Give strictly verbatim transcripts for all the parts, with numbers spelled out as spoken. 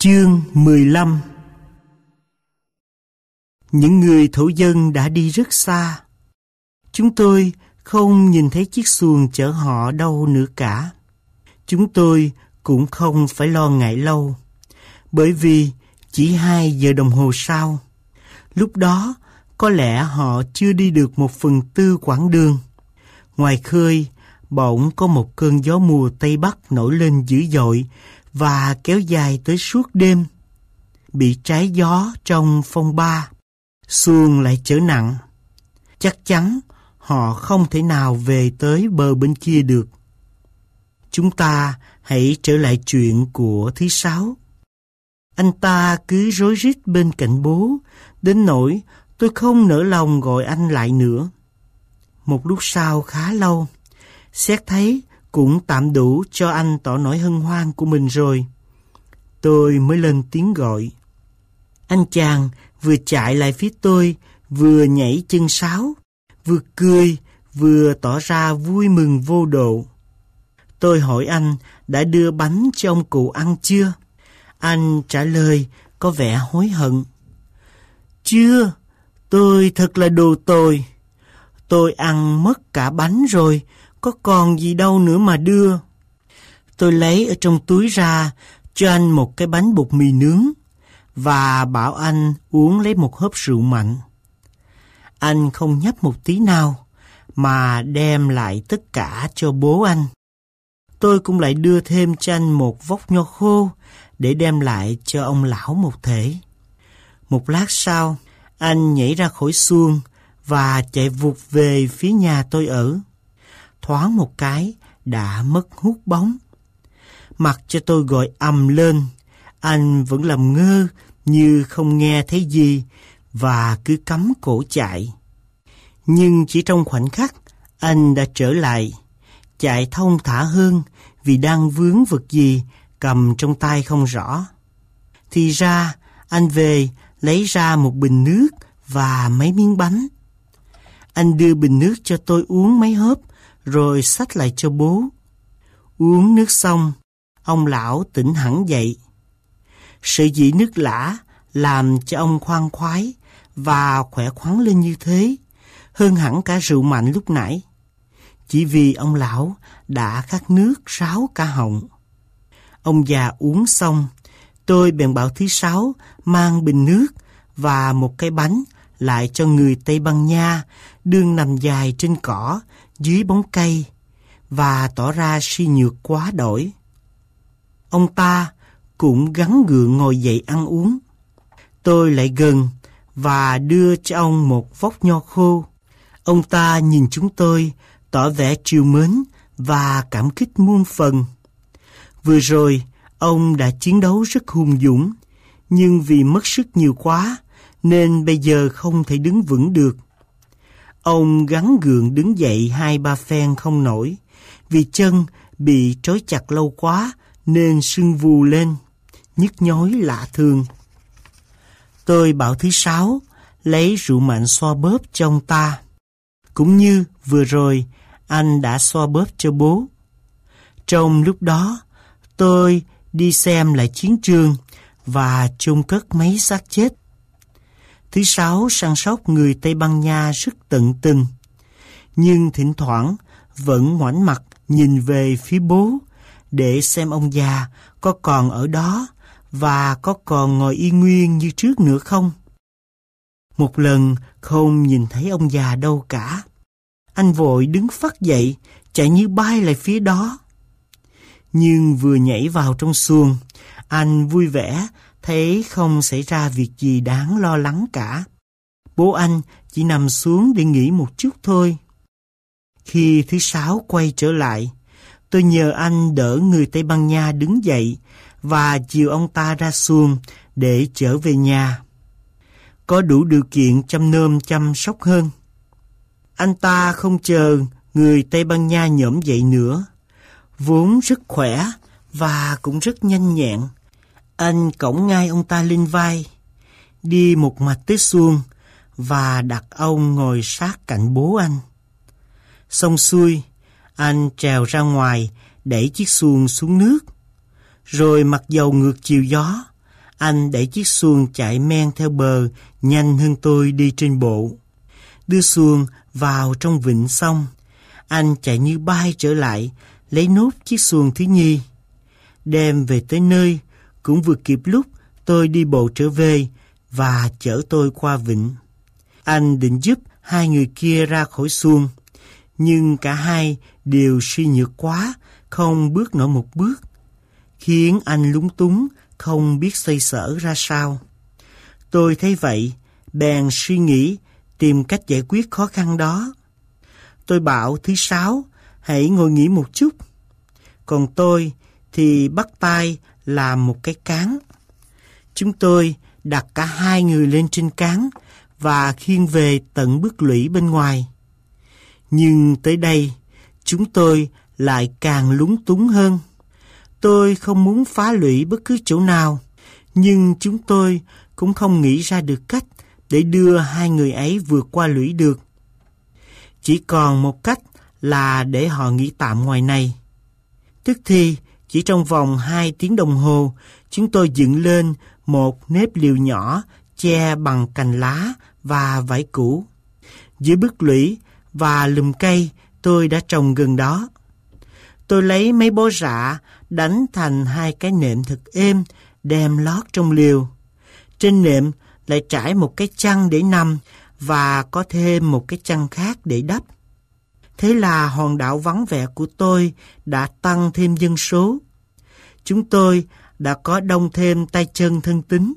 Chương mười lăm. Những người thổ dân đã đi rất xa. Chúng tôi không nhìn thấy chiếc xuồng chở họ đâu nữa cả. Chúng tôi cũng không phải lo ngại lâu, bởi vì chỉ hai giờ đồng hồ sau, lúc đó có lẽ họ chưa đi được một phần tư quãng đường. Ngoài khơi, bỗng có một cơn gió mùa Tây Bắc nổi lên dữ dội và kéo dài tới suốt đêm. Bị trái gió trong phong ba, xuồng lại chở nặng. Chắc chắn họ không thể nào về tới bờ bên kia được. Chúng ta hãy trở lại chuyện của thứ sáu. Anh ta cứ rối rít bên cạnh bố, đến nỗi tôi không nỡ lòng gọi anh lại nữa. Một lúc sau khá lâu, xét thấy cũng tạm đủ cho anh tỏ nỗi hân hoan của mình rồi, tôi mới lên tiếng gọi. Anh chàng vừa chạy lại phía tôi, vừa nhảy chân sáo, vừa cười, vừa tỏ ra vui mừng vô độ. Tôi hỏi anh đã đưa bánh cho ông cụ ăn chưa? Anh trả lời có vẻ hối hận. Chưa, tôi thật là đồ tồi. Tôi ăn mất cả bánh rồi, có còn gì đâu nữa mà đưa. Tôi lấy ở trong túi ra cho anh một cái bánh bột mì nướng và bảo anh uống lấy một hớp rượu mạnh. Anh không nhấp một tí nào mà đem lại tất cả cho bố anh. Tôi cũng lại đưa thêm cho anh một vốc nho khô để đem lại cho ông lão một thể. Một lát sau, anh nhảy ra khỏi xuồng và chạy vụt về phía nhà tôi ở. Thoáng một cái đã mất hút bóng. Mặc cho tôi gọi ầm lên, anh vẫn làm ngơ như không nghe thấy gì và cứ cắm cổ chạy. Nhưng chỉ trong khoảnh khắc, anh đã trở lại, chạy thong thả hơn vì đang vướng vật gì cầm trong tay không rõ. Thì ra, anh về lấy ra một bình nước và mấy miếng bánh. Anh đưa bình nước cho tôi uống mấy hớp, rồi xách lại cho bố. Uống nước xong, ông lão tỉnh hẳn dậy. Sợi dĩ nước lã làm cho ông khoan khoái và khỏe khoắn lên như thế, hơn hẳn cả rượu mạnh lúc nãy. Chỉ vì ông lão đã khát nước ráo cả họng. Ông già uống xong, tôi bèn bảo thứ sáu mang bình nước và một cái bánh lại cho người Tây Ban Nha đương nằm dài trên cỏ dưới bóng cây và tỏ ra suy nhược quá đỗi. Ông ta cũng gắng gượng ngồi dậy ăn uống. Tôi lại gần và đưa cho ông một vốc nho khô. Ông ta nhìn chúng tôi tỏ vẻ trìu mến và cảm kích muôn phần. Vừa rồi, ông đã chiến đấu rất hùng dũng, nhưng vì mất sức nhiều quá nên bây giờ không thể đứng vững được. Ông gắng gượng đứng dậy hai ba phen không nổi, vì chân bị trói chặt lâu quá nên sưng vù lên, nhức nhói lạ thường. Tôi bảo thứ sáu lấy rượu mạnh xoa bóp cho ông ta, cũng như vừa rồi anh đã xoa bóp cho bố. Trong lúc đó, tôi đi xem lại chiến trường và chôn cất mấy xác chết. Thứ sáu săn sóc người Tây Ban Nha rất tận tình, nhưng thỉnh thoảng vẫn ngoảnh mặt nhìn về phía bố để xem ông già có còn ở đó và có còn ngồi y nguyên như trước nữa không. Một lần không nhìn thấy ông già đâu cả. Anh vội đứng phắt dậy, chạy như bay lại phía đó. Nhưng vừa nhảy vào trong xuồng, anh vui vẻ thấy không xảy ra việc gì đáng lo lắng cả. Bố anh chỉ nằm xuống để nghỉ một chút thôi. Khi thứ sáu quay trở lại, tôi nhờ anh đỡ người Tây Ban Nha đứng dậy và dìu ông ta ra xuồng để trở về nhà. Có đủ điều kiện chăm nom chăm sóc hơn. Anh ta không chờ người Tây Ban Nha nhổm dậy nữa. Vốn rất khỏe và cũng rất nhanh nhẹn. Anh cõng ngay ông ta lên vai, đi một mạch tới xuồng và đặt ông ngồi sát cạnh bố anh. Xong xuôi, anh trèo ra ngoài đẩy chiếc xuồng xuống nước. Rồi mặc dầu ngược chiều gió, Anh đẩy chiếc xuồng chạy men theo bờ nhanh hơn tôi đi trên bộ. Đưa xuồng vào trong vịnh xong, anh chạy như bay trở lại, lấy nốt chiếc xuồng thứ nhì. Đem về tới nơi, cũng vừa kịp lúc tôi đi bộ trở về và chở tôi qua vịnh. Anh định giúp hai người kia ra khỏi xuồng, nhưng cả hai đều suy nhược quá, không bước nổi một bước, khiến anh lúng túng, không biết xoay sở ra sao. Tôi thấy vậy, bèn suy nghĩ tìm cách giải quyết khó khăn đó. Tôi bảo thứ sáu hãy ngồi nghỉ một chút, còn tôi thì bắt tay làm một cái cán. Chúng tôi đặt cả hai người lên trên cán và khiêng về tận bức lũy bên ngoài. Nhưng tới đây, chúng tôi lại càng lúng túng hơn. Tôi không muốn phá lũy bất cứ chỗ nào, nhưng chúng tôi cũng không nghĩ ra được cách để đưa hai người ấy vượt qua lũy được. Chỉ còn một cách là để họ nghỉ tạm ngoài này. Tức thì, chỉ trong vòng hai tiếng đồng hồ, chúng tôi dựng lên một nếp liều nhỏ che bằng cành lá và vải cũ. Dưới bức lũy và lùm cây tôi đã trồng gần đó. Tôi lấy mấy bó rạ đánh thành hai cái nệm thật êm, đem lót trong liều. Trên nệm lại trải một cái chăn để nằm và có thêm một cái chăn khác để đắp. Thế là hòn đảo vắng vẻ của tôi đã tăng thêm dân số. Chúng tôi đã có đông thêm tay chân thân tín.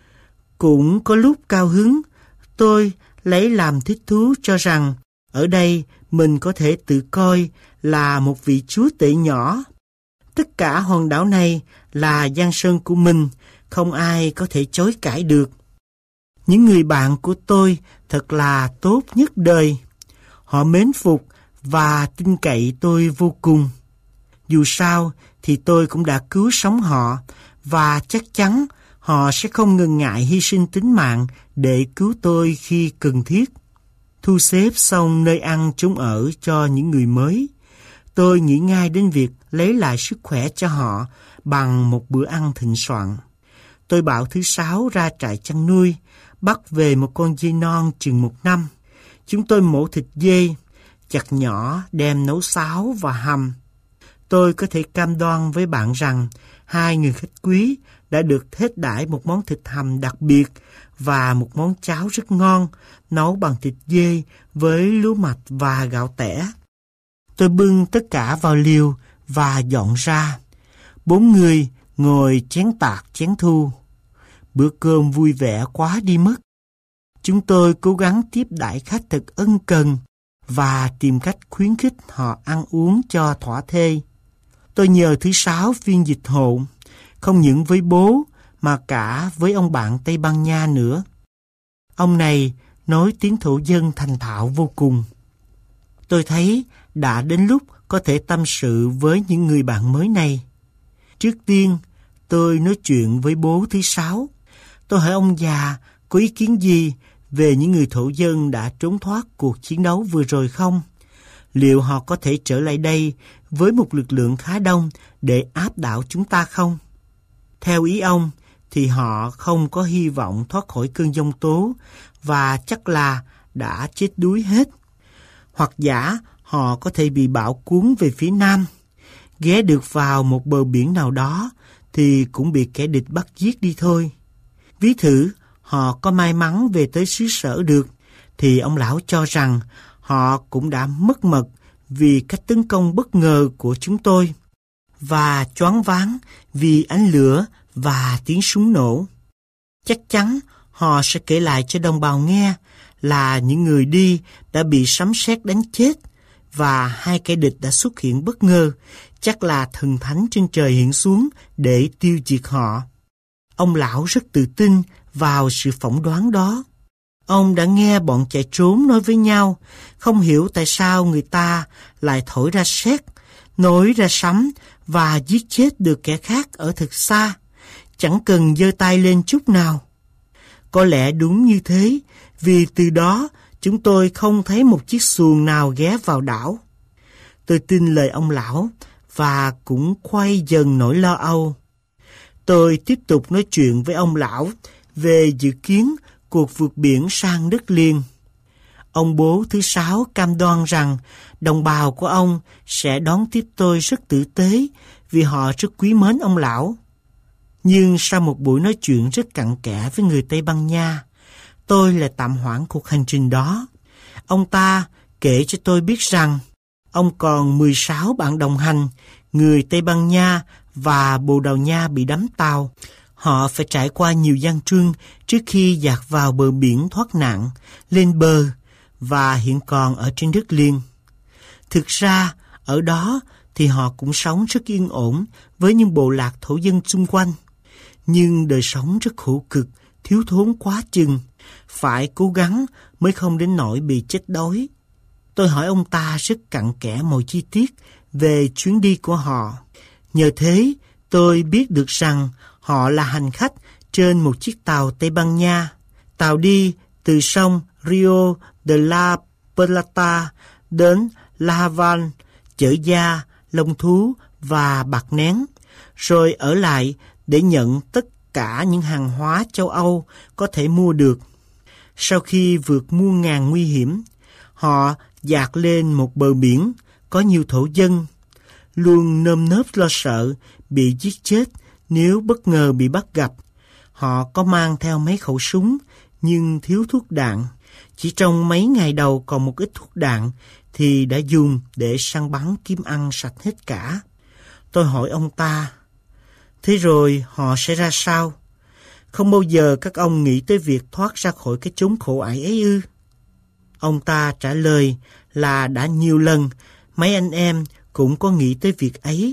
Cũng có lúc cao hứng, tôi lấy làm thích thú cho rằng ở đây mình có thể tự coi là một vị chúa tể nhỏ. Tất cả hòn đảo này là giang sơn của mình, không ai có thể chối cãi được. Những người bạn của tôi thật là tốt nhất đời. Họ mến phục và tin cậy tôi vô cùng. Dù sao thì tôi cũng đã cứu sống họ và chắc chắn họ sẽ không ngần ngại hy sinh tính mạng để cứu tôi khi cần thiết. Thu xếp xong nơi ăn chốn ở cho những người mới, tôi nghĩ ngay đến việc lấy lại sức khỏe cho họ bằng một bữa ăn thịnh soạn. Tôi bảo thứ sáu ra trại chăn nuôi, bắt về một con dê non chừng một năm. Chúng tôi mổ thịt dê, chặt nhỏ đem nấu xáo và hầm. Tôi có thể cam đoan với bạn rằng hai người khách quý đã được thết đãi một món thịt hầm đặc biệt và một món cháo rất ngon, nấu bằng thịt dê với lúa mạch và gạo tẻ. Tôi bưng tất cả vào liều và dọn ra. Bốn người ngồi chén tạc chén thu. Bữa cơm vui vẻ quá đi mất. Chúng tôi cố gắng tiếp đãi khách thật ân cần và tìm cách khuyến khích họ ăn uống cho thỏa thê. Tôi nhờ thứ sáu phiên dịch hộ, không những với bố mà cả với ông bạn Tây Ban Nha nữa. Ông này nói tiếng thổ dân thành thạo vô cùng. Tôi thấy đã đến lúc có thể tâm sự với những người bạn mới này. Trước tiên, tôi nói chuyện với bố thứ sáu. Tôi hỏi ông già có ý kiến gì về những người thổ dân đã trốn thoát cuộc chiến đấu vừa rồi không? Liệu họ có thể trở lại đây với một lực lượng khá đông để áp đảo chúng ta không? Theo ý ông thì họ không có hy vọng thoát khỏi cơn giông tố và chắc là đã chết đuối hết. Hoặc giả họ có thể bị bão cuốn về phía nam, ghé được vào một bờ biển nào đó thì cũng bị kẻ địch bắt giết đi thôi. Ví thử họ có may mắn về tới xứ sở được thì ông lão cho rằng họ cũng đã mất mật vì cách tấn công bất ngờ của chúng tôi và choáng váng vì ánh lửa và tiếng súng nổ. Chắc chắn họ sẽ kể lại cho đồng bào nghe là những người đi đã bị sấm sét đánh chết và hai kẻ địch đã xuất hiện bất ngờ, chắc là thần thánh trên trời hiện xuống để tiêu diệt họ. Ông lão rất tự tin vào sự phỏng đoán đó. Ông đã nghe bọn chạy trốn nói với nhau, không hiểu tại sao người ta lại thổi ra sét, nổi ra sấm và giết chết được kẻ khác ở thật xa, chẳng cần giơ tay lên chút nào. Có lẽ đúng như thế, vì từ đó chúng tôi không thấy một chiếc xuồng nào ghé vào đảo. Tôi tin lời ông lão và cũng quay dần nỗi lo âu. Tôi tiếp tục nói chuyện với ông lão về dự kiến cuộc vượt biển sang đất liền. Ông bố thứ sáu cam đoan rằng đồng bào của ông sẽ đón tiếp tôi rất tử tế vì họ rất quý mến ông lão. Nhưng sau một buổi nói chuyện rất cặn kẽ với người Tây Ban Nha, tôi lại tạm hoãn cuộc hành trình đó. Ông ta kể cho tôi biết rằng ông còn mười sáu bạn đồng hành, người Tây Ban Nha và Bồ Đào Nha bị đắm tàu. Họ phải trải qua nhiều gian truân trước khi dạt vào bờ biển thoát nạn, lên bờ và hiện còn ở trên đất liền. Thực ra, ở đó thì họ cũng sống rất yên ổn với những bộ lạc thổ dân xung quanh. Nhưng đời sống rất khổ cực, thiếu thốn quá chừng, phải cố gắng mới không đến nỗi bị chết đói. Tôi hỏi ông ta rất cặn kẽ mọi chi tiết về chuyến đi của họ. Nhờ thế, tôi biết được rằng họ là hành khách trên một chiếc tàu Tây Ban Nha. Tàu đi từ sông Rio de la Plata đến La Havana, chở da, lông thú và bạc nén, rồi ở lại để nhận tất cả những hàng hóa châu Âu có thể mua được. Sau khi vượt muôn ngàn nguy hiểm, họ dạt lên một bờ biển có nhiều thổ dân, luôn nơm nớp lo sợ bị giết chết nếu bất ngờ bị bắt gặp. Họ có mang theo mấy khẩu súng nhưng thiếu thuốc đạn. Chỉ trong mấy ngày đầu còn một ít thuốc đạn thì đã dùng để săn bắn kiếm ăn sạch hết cả. Tôi hỏi ông ta, thế rồi họ sẽ ra sao? Không bao giờ các ông nghĩ tới việc thoát ra khỏi cái chốn khổ ải ấy ư? Ông ta trả lời là đã nhiều lần mấy anh em cũng có nghĩ tới việc ấy.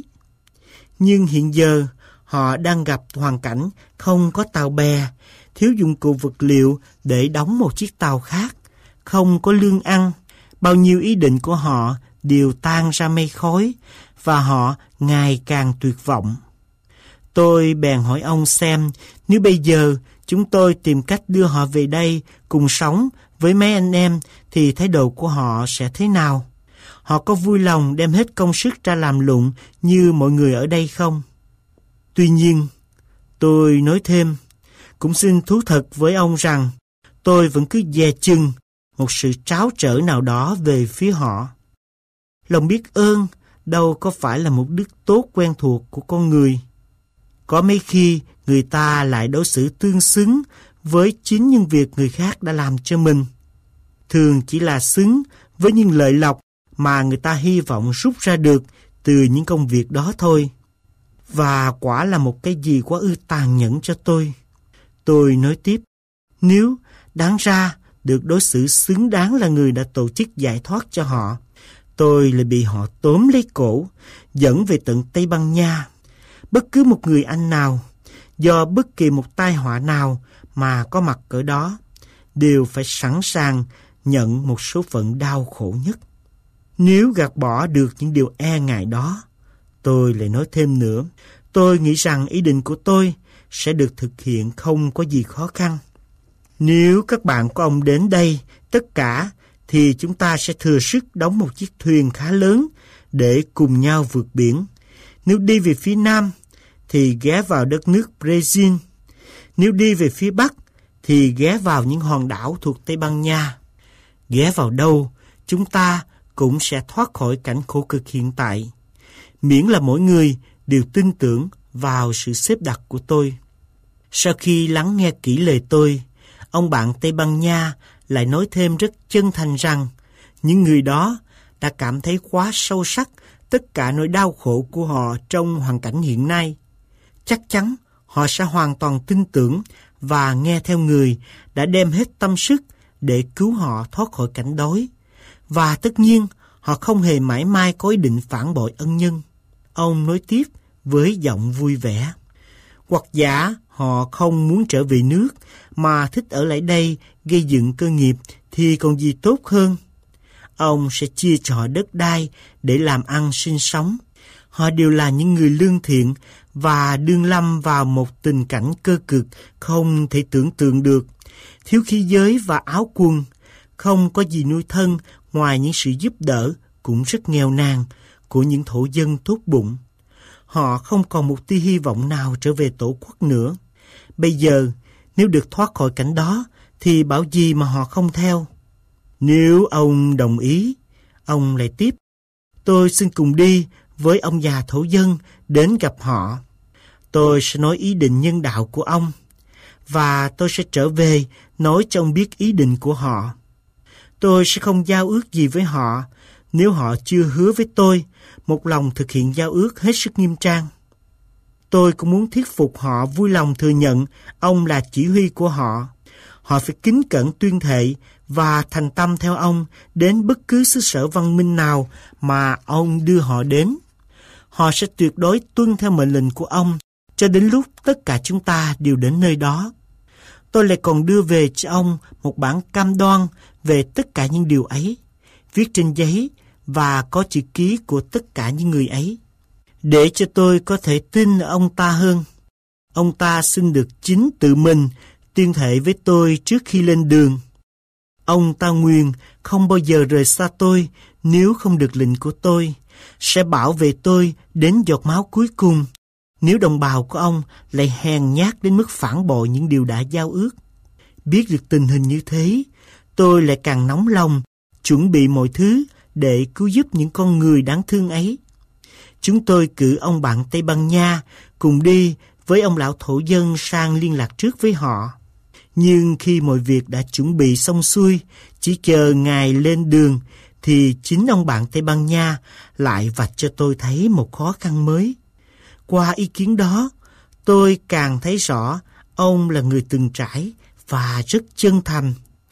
Nhưng hiện giờ họ đang gặp hoàn cảnh không có tàu bè, thiếu dụng cụ vật liệu để đóng một chiếc tàu khác, không có lương ăn. Bao nhiêu ý định của họ đều tan ra mây khói và họ ngày càng tuyệt vọng. Tôi bèn hỏi ông xem nếu bây giờ chúng tôi tìm cách đưa họ về đây cùng sống với mấy anh em thì thái độ của họ sẽ thế nào? Họ có vui lòng đem hết công sức ra làm lụng như mọi người ở đây không? Tuy nhiên, tôi nói thêm, cũng xin thú thật với ông rằng tôi vẫn cứ dè chừng một sự tráo trở nào đó về phía họ. Lòng biết ơn đâu có phải là một đức tốt quen thuộc của con người. Có mấy khi người ta lại đối xử tương xứng với chính những việc người khác đã làm cho mình. Thường chỉ là xứng với những lợi lộc mà người ta hy vọng rút ra được từ những công việc đó thôi. Và quả là một cái gì quá ư tàn nhẫn cho tôi. Tôi nói tiếp, nếu đáng ra được đối xử xứng đáng là người đã tổ chức giải thoát cho họ, tôi lại bị họ tóm lấy cổ, dẫn về tận Tây Ban Nha. Bất cứ một người Anh nào, do bất kỳ một tai họa nào mà có mặt ở đó, đều phải sẵn sàng nhận một số phận đau khổ nhất. Nếu gạt bỏ được những điều e ngại đó, tôi lại nói thêm nữa, tôi nghĩ rằng ý định của tôi sẽ được thực hiện không có gì khó khăn. Nếu các bạn của ông đến đây, tất cả, thì chúng ta sẽ thừa sức đóng một chiếc thuyền khá lớn để cùng nhau vượt biển. Nếu đi về phía Nam, thì ghé vào đất nước Brazil. Nếu đi về phía Bắc, thì ghé vào những hòn đảo thuộc Tây Ban Nha. Ghé vào đâu, chúng ta cũng sẽ thoát khỏi cảnh khổ cực hiện tại. Miễn là mỗi người đều tin tưởng vào sự xếp đặt của tôi. Sau khi lắng nghe kỹ lời tôi, ông bạn Tây Ban Nha lại nói thêm rất chân thành rằng những người đó đã cảm thấy quá sâu sắc tất cả nỗi đau khổ của họ trong hoàn cảnh hiện nay. Chắc chắn họ sẽ hoàn toàn tin tưởng và nghe theo người đã đem hết tâm sức để cứu họ thoát khỏi cảnh đói. Và tất nhiên, họ không hề mãi mai có ý định phản bội ân nhân. Ông nói tiếp với giọng vui vẻ. Hoặc giả họ không muốn trở về nước mà thích ở lại đây gây dựng cơ nghiệp thì còn gì tốt hơn. Ông sẽ chia cho họ đất đai để làm ăn sinh sống. Họ đều là những người lương thiện và đương lâm vào một tình cảnh cơ cực không thể tưởng tượng được. Thiếu khí giới và áo quần, không có gì nuôi thân ngoài những sự giúp đỡ cũng rất nghèo nàn của những thổ dân tốt bụng. họ không còn một tia hy vọng nào trở về tổ quốc nữa. Bây giờ, nếu được thoát khỏi cảnh đó, thì bảo gì mà họ không theo. Nếu ông đồng ý, ông lại tiếp, tôi xin cùng đi với ông già thổ dân đến gặp họ. Tôi sẽ nói ý định nhân đạo của ông, và tôi sẽ trở về nói cho ông biết ý định của họ. Tôi sẽ không giao ước gì với họ nếu họ chưa hứa với tôi một lòng thực hiện giao ước hết sức nghiêm trang. Tôi cũng muốn thuyết phục họ vui lòng thừa nhận ông là chỉ huy của họ. Họ phải kính cẩn tuyên thệ và thành tâm theo ông đến bất cứ xứ sở văn minh nào mà ông đưa họ đến. Họ sẽ tuyệt đối tuân theo mệnh lệnh của ông cho đến lúc tất cả chúng ta đều đến nơi đó. Tôi lại còn đưa về cho ông một bản cam đoan về tất cả những điều ấy, viết trên giấy và có chữ ký của tất cả những người ấy, để cho tôi có thể tin ở ông ta hơn. Ông ta xin được chính tự mình tuyên thệ với tôi trước khi lên đường. Ông ta nguyền không bao giờ rời xa tôi nếu không được lệnh của tôi, sẽ bảo vệ tôi đến giọt máu cuối cùng, nếu đồng bào của ông lại hèn nhát đến mức phản bội những điều đã giao ước. Biết được tình hình như thế, tôi lại càng nóng lòng, chuẩn bị mọi thứ để cứu giúp những con người đáng thương ấy. Chúng tôi cử ông bạn Tây Ban Nha cùng đi với ông lão thổ dân sang liên lạc trước với họ. Nhưng khi mọi việc đã chuẩn bị xong xuôi, chỉ chờ ngày lên đường, thì chính ông bạn Tây Ban Nha lại vạch cho tôi thấy một khó khăn mới. Qua ý kiến đó, tôi càng thấy rõ ông là người từng trải và rất chân thành.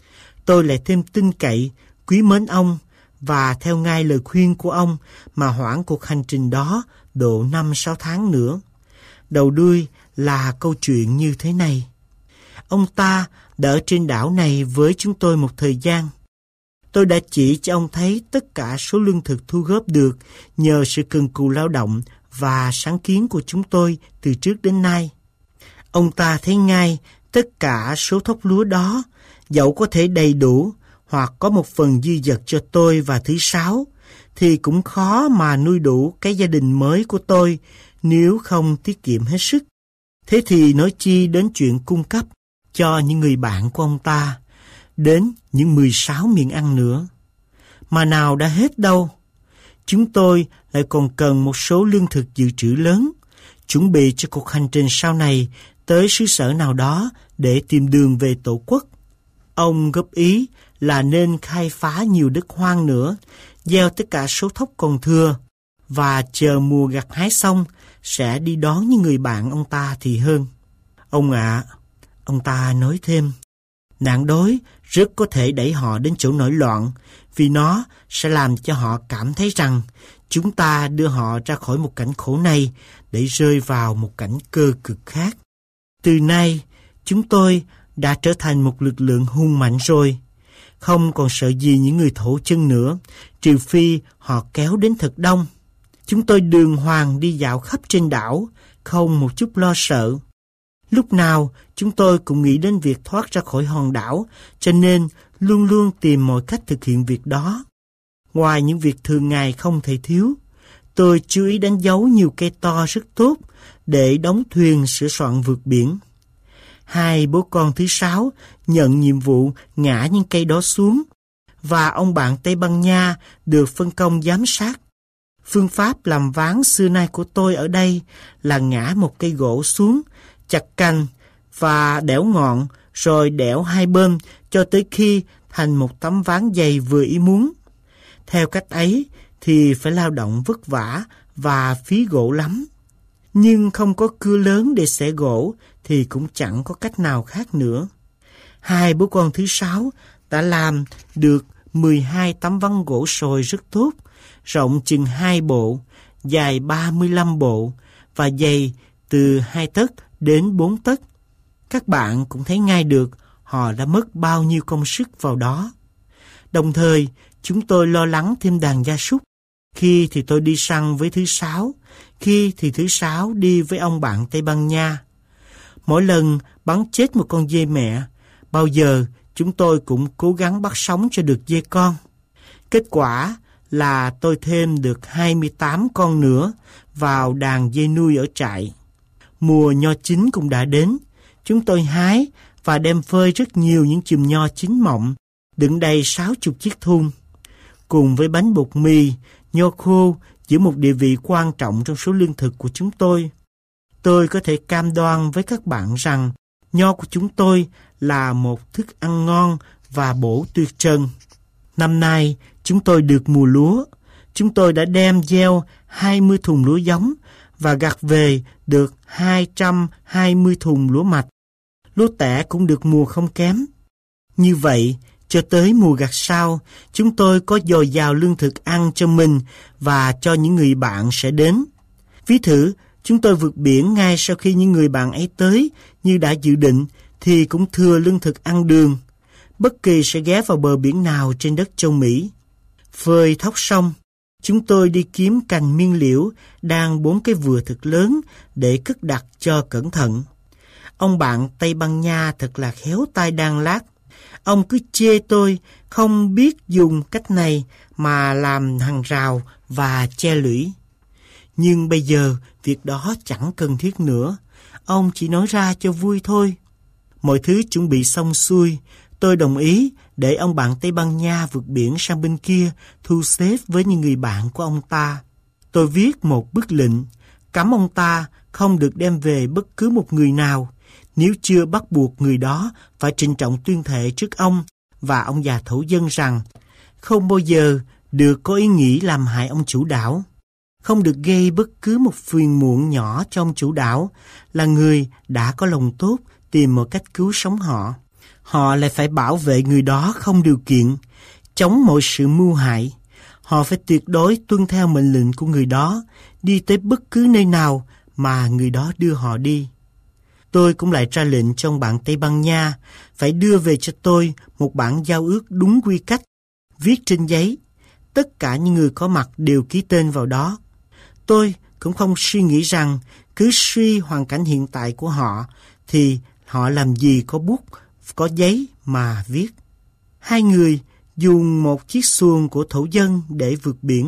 Tôi lại thêm tin cậy, quý mến ông và theo ngay lời khuyên của ông mà hoãn cuộc hành trình đó độ năm sáu tháng nữa. Đầu đuôi là câu chuyện như thế này. Ông ta đã ở trên đảo này với chúng tôi một thời gian. Tôi đã chỉ cho ông thấy tất cả số lương thực thu góp được nhờ sự cần cù lao động và sáng kiến của chúng tôi từ trước đến nay. Ông ta thấy ngay tất cả số thóc lúa đó, dẫu có thể đầy đủ hoặc có một phần dư dật cho tôi và thứ sáu, thì cũng khó mà nuôi đủ cái gia đình mới của tôi nếu không tiết kiệm hết sức. Thế thì nói chi đến chuyện cung cấp cho những người bạn của ông ta, đến những mười sáu miệng ăn nữa. Mà nào đã hết đâu. Chúng tôi lại còn cần một số lương thực dự trữ lớn, chuẩn bị cho cuộc hành trình sau này tới xứ sở nào đó để tìm đường về tổ quốc. Ông góp ý là nên khai phá nhiều đất hoang nữa, gieo tất cả số thóc còn thừa, và chờ mùa gặt hái xong sẽ đi đón những người bạn ông ta thì hơn. Ông ạ, à, ông ta nói thêm, nạn đói rất có thể đẩy họ đến chỗ nổi loạn, vì nó sẽ làm cho họ cảm thấy rằng chúng ta đưa họ ra khỏi một cảnh khổ này để rơi vào một cảnh cơ cực khác. Từ nay, chúng tôi đã trở thành một lực lượng hùng mạnh rồi, không còn sợ gì những người thổ chân nữa, trừ phi họ kéo đến thật đông. Chúng tôi đường hoàng đi dạo khắp trên đảo, không một chút lo sợ. Lúc nào chúng tôi cũng nghĩ đến việc thoát ra khỏi hòn đảo, cho nên luôn luôn tìm mọi cách thực hiện việc đó. Ngoài những việc thường ngày không thể thiếu, tôi chú ý đánh dấu nhiều cây to rất tốt để đóng thuyền sửa soạn vượt biển. Hai bố con thứ sáu nhận nhiệm vụ ngã những cây đó xuống, và ông bạn Tây Ban Nha được phân công giám sát. Phương pháp làm ván xưa nay của tôi ở đây là ngã một cây gỗ xuống, chặt cành và đẽo ngọn, rồi đẽo hai bên cho tới khi thành một tấm ván dày vừa ý muốn. Theo cách ấy thì phải lao động vất vả và phí gỗ lắm. Nhưng không có cưa lớn để xẻ gỗ thì cũng chẳng có cách nào khác nữa. Hai bố con thứ sáu đã làm được mười hai tấm ván gỗ sồi rất tốt, rộng chừng hai bộ, dài ba mươi lăm bộ và dày từ hai tấc đến bốn tấc. Các bạn cũng thấy ngay được họ đã mất bao nhiêu công sức vào đó. Đồng thời, chúng tôi lo lắng thêm đàn gia súc. Khi thì tôi đi săn với thứ sáu, khi thì thứ sáu đi với ông bạn Tây Ban Nha. Mỗi lần bắn chết một con dê mẹ, bao giờ chúng tôi cũng cố gắng bắt sống cho được dê con. Kết quả là tôi thêm được hai mươi tám con nữa vào đàn dê nuôi ở trại. Mùa nho chín cũng đã đến. Chúng tôi hái và đem phơi rất nhiều những chùm nho chín mọng, đựng đầy sáu chục chiếc thun. Cùng với bánh bột mì, nho khô giữ một địa vị quan trọng trong số lương thực của chúng tôi. Tôi có thể cam đoan với các bạn rằng nho của chúng tôi là một thức ăn ngon và bổ tuyệt trần. Năm nay, chúng tôi được mùa lúa. Chúng tôi đã đem gieo hai mươi thùng lúa giống và gặt về được hai trăm hai mươi thùng lúa mạch. Lúa tẻ cũng được mùa không kém. Như vậy, cho tới mùa gặt sau, chúng tôi có dồi dào lương thực ăn cho mình và cho những người bạn sẽ đến. Ví thử, chúng tôi vượt biển ngay sau khi những người bạn ấy tới như đã dự định thì cũng thừa lương thực ăn đường. Bất kỳ sẽ ghé vào bờ biển nào trên đất châu Mỹ. Phơi thóc xong, chúng tôi đi kiếm cành miên liễu đang bốn cái vừa thật lớn để cất đặt cho cẩn thận. Ông bạn Tây Ban Nha thật là khéo tay đan lát. Ông cứ chê tôi không biết dùng cách này mà làm hàng rào và che lũy. Nhưng bây giờ việc đó chẳng cần thiết nữa. Ông chỉ nói ra cho vui thôi. Mọi thứ chuẩn bị xong xuôi, tôi đồng ý để ông bạn Tây Ban Nha vượt biển sang bên kia thu xếp với những người bạn của ông ta. Tôi viết một bức lệnh, cấm ông ta không được đem về bất cứ một người nào, nếu chưa bắt buộc người đó phải trịnh trọng tuyên thệ trước ông và ông già thổ dân rằng không bao giờ được có ý nghĩ làm hại ông chủ đảo, không được gây bất cứ một phiền muộn nhỏ cho ông chủ đảo là người đã có lòng tốt tìm một cách cứu sống họ. Họ lại phải bảo vệ người đó không điều kiện, chống mọi sự mưu hại. Họ phải tuyệt đối tuân theo mệnh lệnh của người đó, đi tới bất cứ nơi nào mà người đó đưa họ đi. Tôi cũng lại ra lệnh cho ông bạn Tây Ban Nha phải đưa về cho tôi một bản giao ước đúng quy cách, viết trên giấy. Tất cả những người có mặt đều ký tên vào đó. Tôi cũng không suy nghĩ rằng cứ suy hoàn cảnh hiện tại của họ thì họ làm gì có bút, có giấy mà viết. Hai người dùng một chiếc xuồng của thổ dân để vượt biển.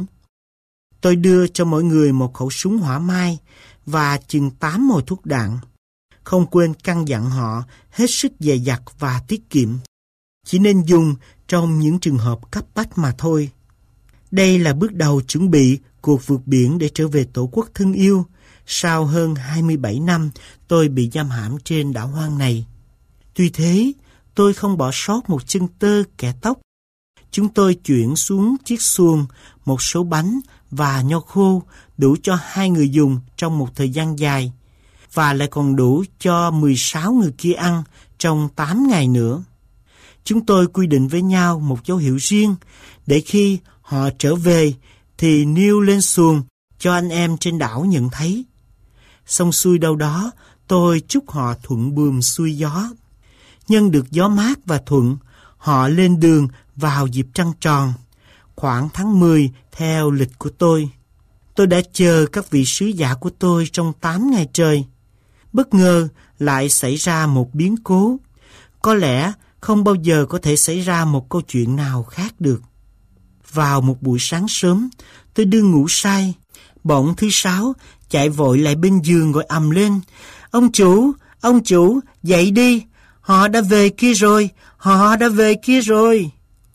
Tôi đưa cho mỗi người một khẩu súng hỏa mai và chừng tám mồi thuốc đạn. Không quên căn dặn họ hết sức dè dặt và tiết kiệm. Chỉ nên dùng trong những trường hợp cấp bách mà thôi. Đây là bước đầu chuẩn bị cuộc vượt biển để trở về tổ quốc thân yêu. Sau hơn hai mươi bảy năm tôi bị giam hãm trên đảo hoang này. Tuy thế, tôi không bỏ sót một chân tơ kẻ tóc. Chúng tôi chuyển xuống chiếc xuồng một số bánh và nho khô đủ cho hai người dùng trong một thời gian dài, và lại còn đủ cho mười sáu người kia ăn trong tám ngày nữa. Chúng tôi quy định với nhau một dấu hiệu riêng để khi họ trở về thì nêu lên xuồng cho anh em trên đảo nhận thấy. Xong xuôi đâu đó, tôi chúc họ thuận buồm xuôi gió. Nhân được gió mát và thuận, họ lên đường vào dịp trăng tròn, khoảng tháng mười theo lịch của tôi. Tôi đã chờ các vị sứ giả của tôi trong tám ngày trời. Bất ngờ lại xảy ra một biến cố. Có lẽ không bao giờ có thể xảy ra một câu chuyện nào khác được. Vào một buổi sáng sớm, tôi đương ngủ say. Bỗng thứ sáu chạy vội lại bên giường gọi ầm lên: "Ông chủ, ông chủ, dậy đi! Họ đã về kia rồi, họ đã về kia rồi!"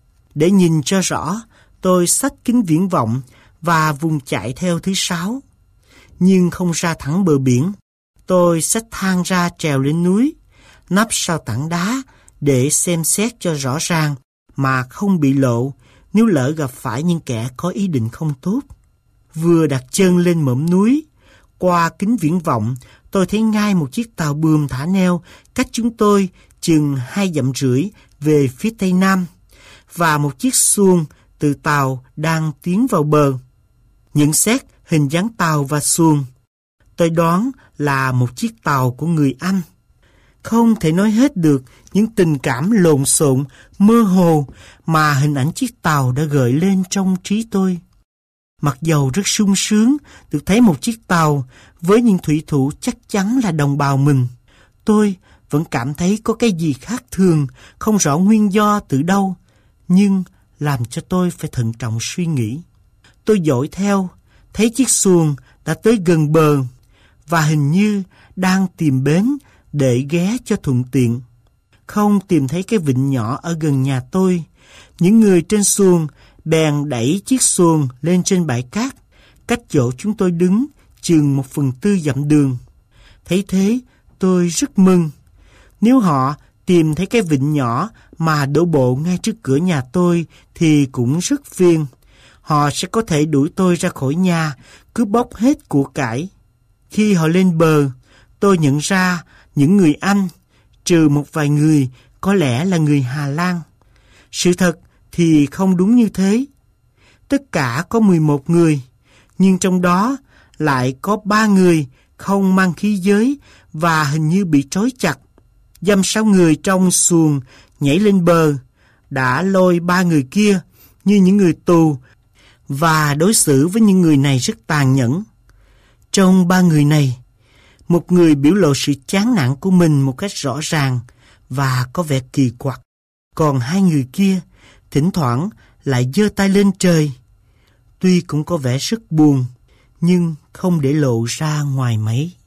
Để nhìn cho rõ, tôi xách kính viễn vọng và vùng chạy theo thứ sáu. Nhưng không ra thẳng bờ biển. Tôi xách thang ra trèo lên núi, nấp sau tảng đá để xem xét cho rõ ràng mà không bị lộ nếu lỡ gặp phải những kẻ có ý định không tốt. Vừa đặt chân lên mỏm núi, qua kính viễn vọng, tôi thấy ngay một chiếc tàu buồm thả neo cách chúng tôi chừng hai dặm rưỡi về phía tây nam, và một chiếc xuồng từ tàu đang tiến vào bờ. Nhận xét hình dáng tàu và xuồng, tôi đoán là một chiếc tàu của người Anh. Không thể nói hết được những tình cảm lộn xộn, mơ hồ mà hình ảnh chiếc tàu đã gợi lên trong trí tôi. Mặc dầu rất sung sướng được thấy một chiếc tàu với những thủy thủ chắc chắn là đồng bào mình, tôi vẫn cảm thấy có cái gì khác thường, không rõ nguyên do từ đâu, nhưng làm cho tôi phải thận trọng suy nghĩ. Tôi dõi theo, thấy chiếc xuồng đã tới gần bờ và hình như đang tìm bến để ghé cho thuận tiện. Không tìm thấy cái vịnh nhỏ ở gần nhà tôi, những người trên xuồng bèn đẩy chiếc xuồng lên trên bãi cát, cách chỗ chúng tôi đứng chừng một phần tư dặm đường. Thấy thế, tôi rất mừng. Nếu họ tìm thấy cái vịnh nhỏ mà đổ bộ ngay trước cửa nhà tôi thì cũng rất phiền. Họ sẽ có thể đuổi tôi ra khỏi nhà, cướp bóc hết của cải. Khi họ lên bờ, tôi nhận ra những người Anh, trừ một vài người có lẽ là người Hà Lan. Sự thật thì không đúng như thế. Tất cả có mười một người, nhưng trong đó lại có ba người không mang khí giới và hình như bị trói chặt. Dăm sáu người trong xuồng nhảy lên bờ, đã lôi ba người kia như những người tù và đối xử với những người này rất tàn nhẫn. Trong ba người này, một người biểu lộ sự chán nản của mình một cách rõ ràng và có vẻ kỳ quặc. Còn hai người kia thỉnh thoảng lại giơ tay lên trời. Tuy cũng có vẻ rất buồn, nhưng không để lộ ra ngoài mấy.